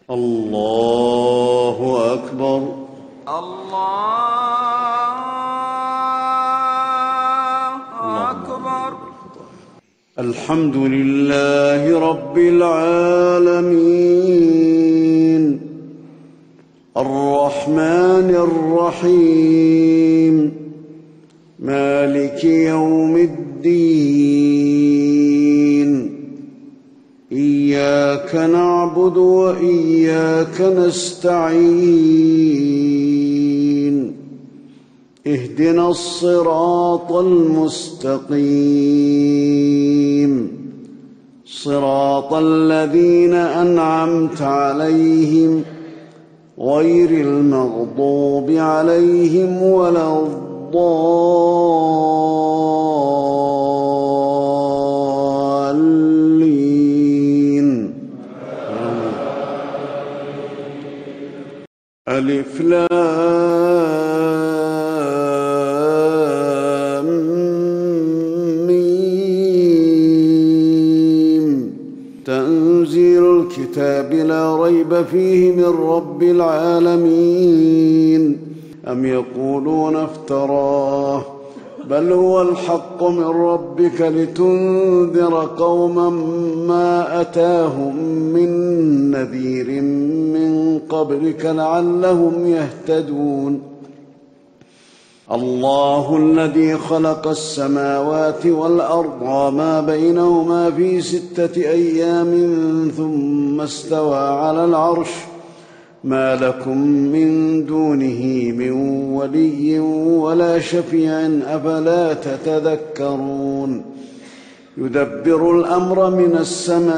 الله أكبر. الله أكبر. الحمد لله رب العالمين الرحمن الرحيم مالك يوم الدين إياك نعبد وإياك نستعين اهدنا الصراط المستقيم صراط الذين أنعمت عليهم غير المغضوب عليهم ولا الضالين. ألف لام ميم تنزيل الكتاب لا ريب فيه من رب العالمين. أم يقولون افتراه بل هو الحق من ربك لتنذر قوما ما أتاهم من نذير من قبلك لعلهم يهتدون. الله الذي خلق السماوات والأرض وما بينهما في 6 أيام ثم استوى على العرش ما لكم من دونه من ولي ولا شفيع أفلا تتذكرون. يدبر الأمر من السماء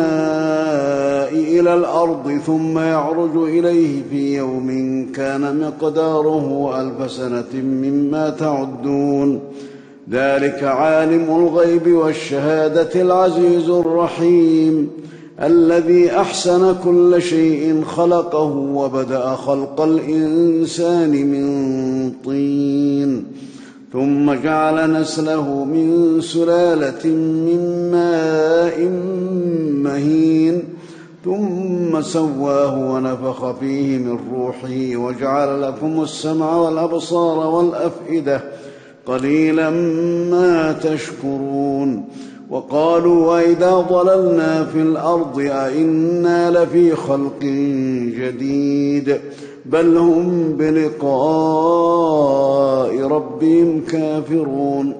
إلى الأرض ثم يعرج إليه في يوم كان مقداره 1000 سنة مما تعدون. ذلك عالم الغيب والشهادة العزيز الرحيم الذي أحسن كل شيء خلقه وبدأ خلق الإنسان من طين ثم جعل نسله من سلالة من ماء مهين ثم سواه ونفخ فيه من روحه وجعل لكم السمع والأبصار والأفئدة قليلا ما تشكرون. وقالوا وإذا ضللنا في الأرض أئنا لفي خلق جديد بل هم بلقاء ربهم كافرون.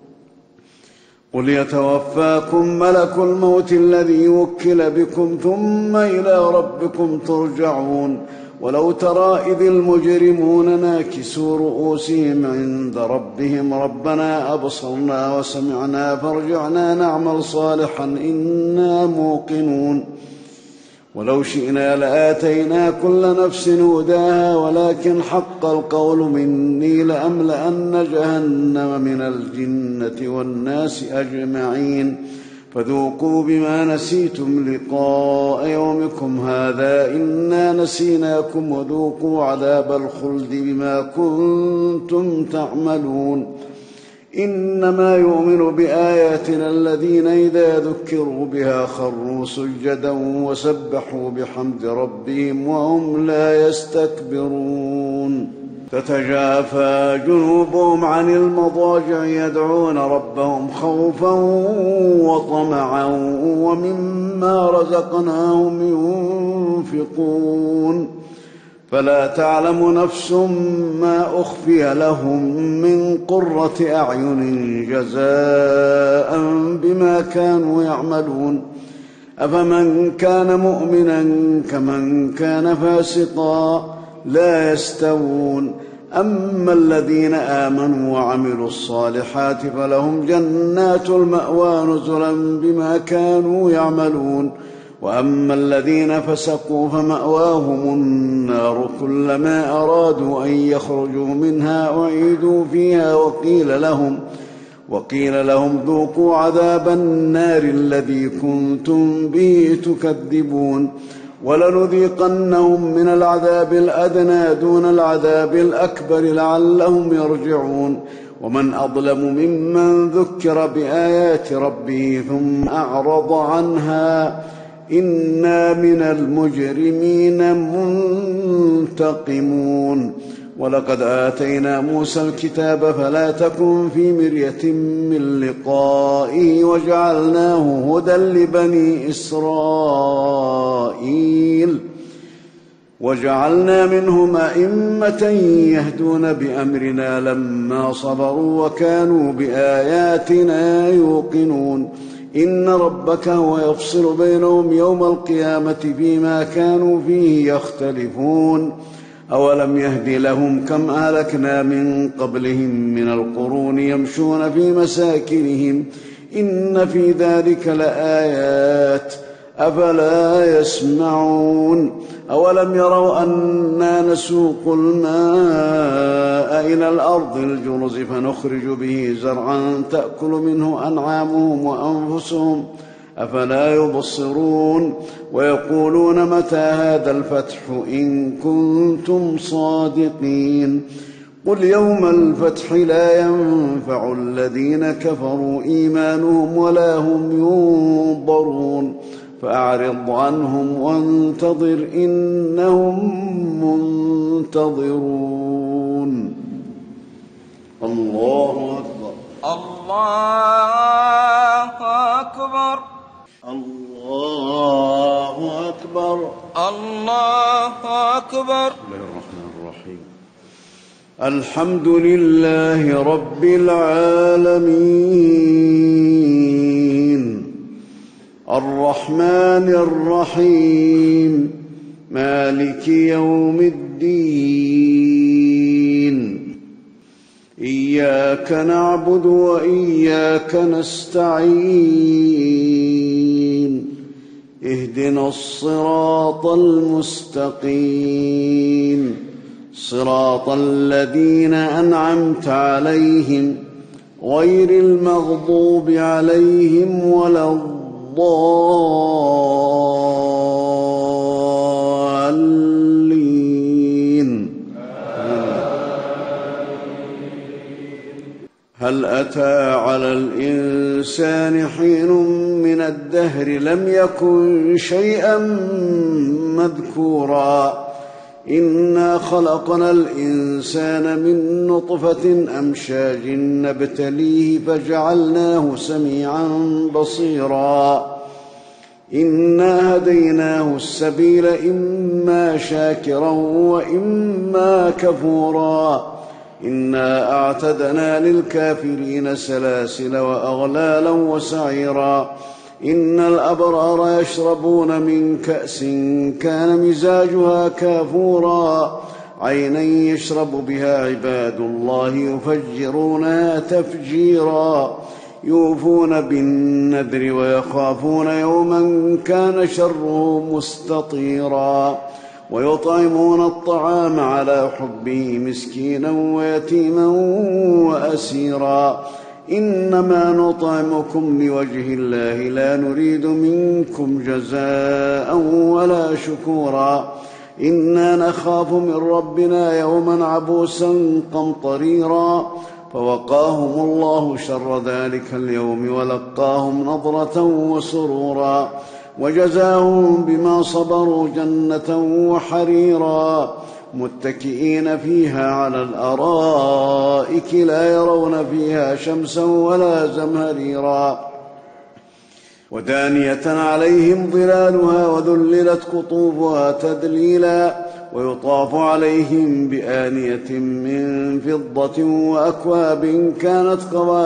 قل يتوفاكم ملك الموت الذي وكل بكم ثم إلى ربكم ترجعون. ولو ترى إذ المجرمون ناكسوا رؤوسهم عند ربهم ربنا أبصرنا وسمعنا فارجعنا نعمل صالحا إنا موقنون. ولو شئنا لآتينا كل نفس هداها ولكن حق القول مني لأملأن جهنم من الجنة والناس أجمعين. فذوقوا بما نسيتم لقاء يومكم هذا إنا نسيناكم وذوقوا عذاب الخلد بما كنتم تعملون. إنما يؤمن بآياتنا الذين إذا ذكروا بها خروا سجدا وسبحوا بحمد ربهم وهم لا يستكبرون. تتجافى جنوبهم عن المضاجع يدعون ربهم خوفا وطمعا ومما رزقناهم ينفقون. فلا تعلم نفس ما أخفي لهم من قرة أعين جزاء بما كانوا يعملون. أفمن كان مؤمنا كمن كان فاسقا لا يستوون. أما الذين آمنوا وعملوا الصالحات فلهم جنات المأوى نزلا بما كانوا يعملون. وأما الذين فسقوا فمأواهم النار كلما أرادوا أن يخرجوا منها أعيدوا فيها وقيل لهم ذوقوا عذاب النار الذي كنتم به تكذبون. ولنذيقنهم من العذاب الأدنى دون العذاب الأكبر لعلهم يرجعون. ومن أظلم ممن ذكر بآيات ربه ثم أعرض عنها إنا من المجرمين منتقمون. ولقد آتينا موسى الكتاب فلا تكن في مرية من لقائه وجعلناه هدى لبني إسرائيل وجعلنا منهم أئمة يهدون بأمرنا لما صبروا وكانوا بآياتنا يوقنون. إن ربك هو يفصل بينهم يوم القيامة فيما كانوا فيه يختلفون. أولم يهد لهم كم أهلكنا من قبلهم من القرون يمشون في مساكنهم إن في ذلك لآيات أفلا يسمعون. أولم يروا أنا نسوق الماء إلى الأرض الجرز فنخرج به زرعا تأكل منه أنعامهم وأنفسهم أفلا يبصرون. ويقولون متى هذا الفتح إن كنتم صادقين. قل يوم الفتح لا ينفع الذين كفروا إيمانهم ولا هم ينظرون. فأعرض عنهم وانتظر إنهم منتظرون. الله أكبر. الله أكبر. الله أكبر. الله أكبر. بسم الله الرحمن الرحيم. الحمد لله رب العالمين الرحمن الرحيم مالك يوم الدين. إياك نعبد وإياك نستعين. اهدنا الصراط المستقيم صراط الذين أنعمت عليهم غير المغضوب عليهم ولا الضالين. هل أتى على الإنسان حين من الدهر لم يكن شيئا مذكورا. إنا خلقنا الإنسان من نطفة أمشاج نبتليه فجعلناه سميعا بصيرا. إنا هديناه السبيل إما شاكرا وإما كفورا. إنا أعتدنا للكافرين سلاسل وأغلالا وسعيرا. إن الأبرار يشربون من كأس كان مزاجها كافورا. عينا يشرب بها عباد الله يفجرونها تفجيرا. يوفون بالنذر ويخافون يوما كان شره مستطيرا. ويطعمون الطعام على حبه مسكينا ويتيما وأسيرا. إنما نطعمكم لوجه الله لا نريد منكم جزاء ولا شكورا. إنا نخاف من ربنا يوما عبوسا قمطريرا. فوقاهم الله شر ذلك اليوم ولقاهم نضرة وسرورا. وجزاهم بما صبروا جنة وحريرا. متكئين فيها على الأرائك لا يرون فيها شمسا ولا زمهريرا. ودانية عليهم ظلالها وذللت قطوفها تذليلا. ويطاف عليهم بآنية من فضة وأكواب كانت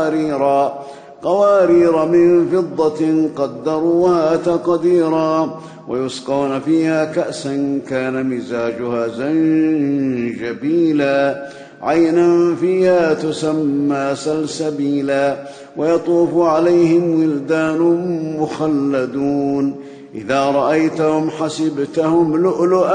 قوارير من فضة قدروها تقديرا. ويسقون فيها كأسا كان مزاجها زنجبيلا. عينا فيها تسمى سلسبيلا. ويطوف عليهم ولدان مخلدون. إذا رأيتهم حسبتهم لؤلؤا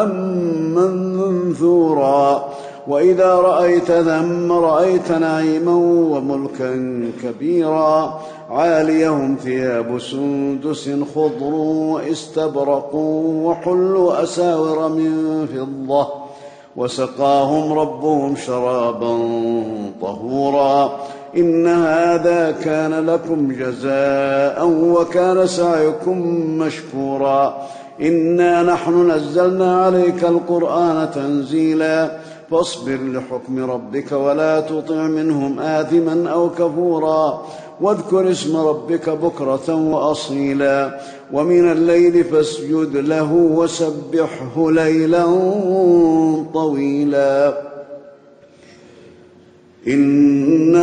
منثورا. وإذا رأيت ثم رأيت نعيما وملكا كبيرا. عاليهم ثياب سندس خضر واستبرق وحلوا أساور من فضة. وسقاهم ربهم شرابا طهورا. إن هذا كان لكم جزاء وكان سعيكم مشكورا إنا نحن نزلنا عليك القرآن تنزيلا فاصبر لحكم ربك ولا تطع منهم آثما أو كفورا واذكر اسم ربك بكرة وأصيلا ومن الليل فاسجد له وسبحه ليلا طويلا إن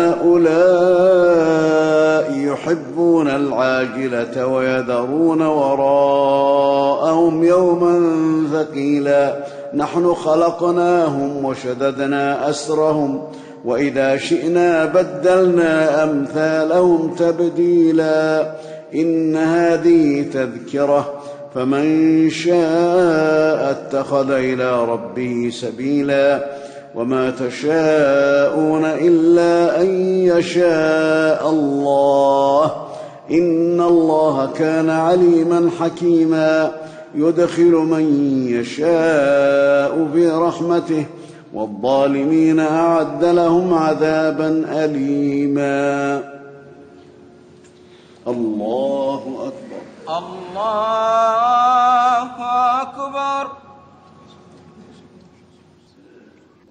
هؤلاء يحبون العاجلة ويذرون وراءهم يوما ثقيلا نحن خلقناهم وشددنا أسرهم وإذا شئنا بدلنا أمثالهم تبديلا إن هذه تذكرة فمن شاء اتخذ إلى ربه سبيلا وما تشاءون إلا أن يشاء الله إن الله كان عليما حكيما يدخل من يشاء في رحمته والظالمين أعد لهم عذابا أليما الله أكبر الله